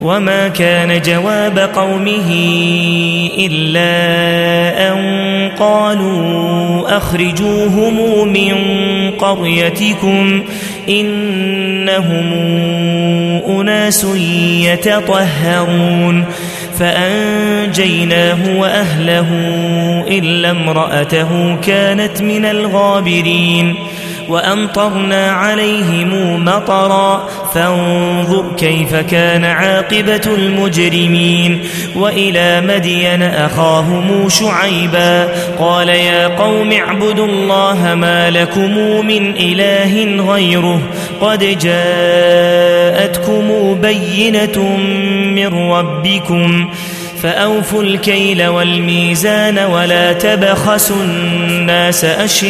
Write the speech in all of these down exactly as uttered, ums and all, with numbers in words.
وما كان جواب قومه إلا أن قالوا أخرجوهم من قريتكم إنهم أناس يتطهرون فأنجيناه وأهله إلا امرأته كانت من الغابرين وأمطرنا عليهم مطرا فانظر كيف كان عاقبة المجرمين وإلى مدين أخاهم شعيبا قال يا قوم اعبدوا الله ما لكم من إله غيره قد جاءتكم بينة من ربكم فأوفوا الكيل والميزان ولا تبخسوا الناس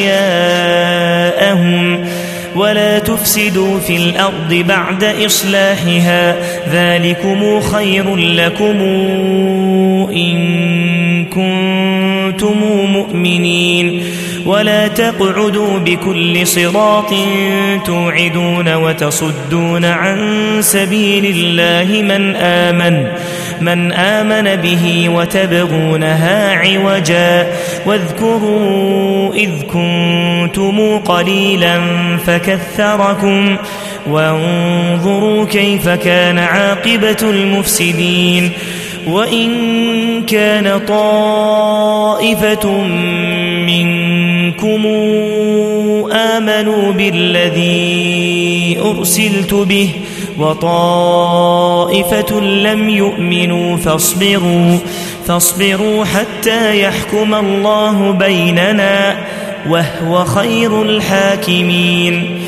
أشياءهم ولا تفسدوا في الأرض بعد إصلاحها ذلكم خير لكم إن كنتم مؤمنين ولا تقعدوا بكل صراط توعدون وتصدون عن سبيل الله من آمن من آمن به وتبغونها عوجا واذكروا إذ كنتم قليلا فكثركم وانظروا كيف كان عاقبة المفسدين وإن كان طائفة منكم آمنوا بالذي أرسلت به وطائفة لم يؤمنوا فاصبروا فاصبروا حتى يحكم الله بيننا وهو خير الحاكمين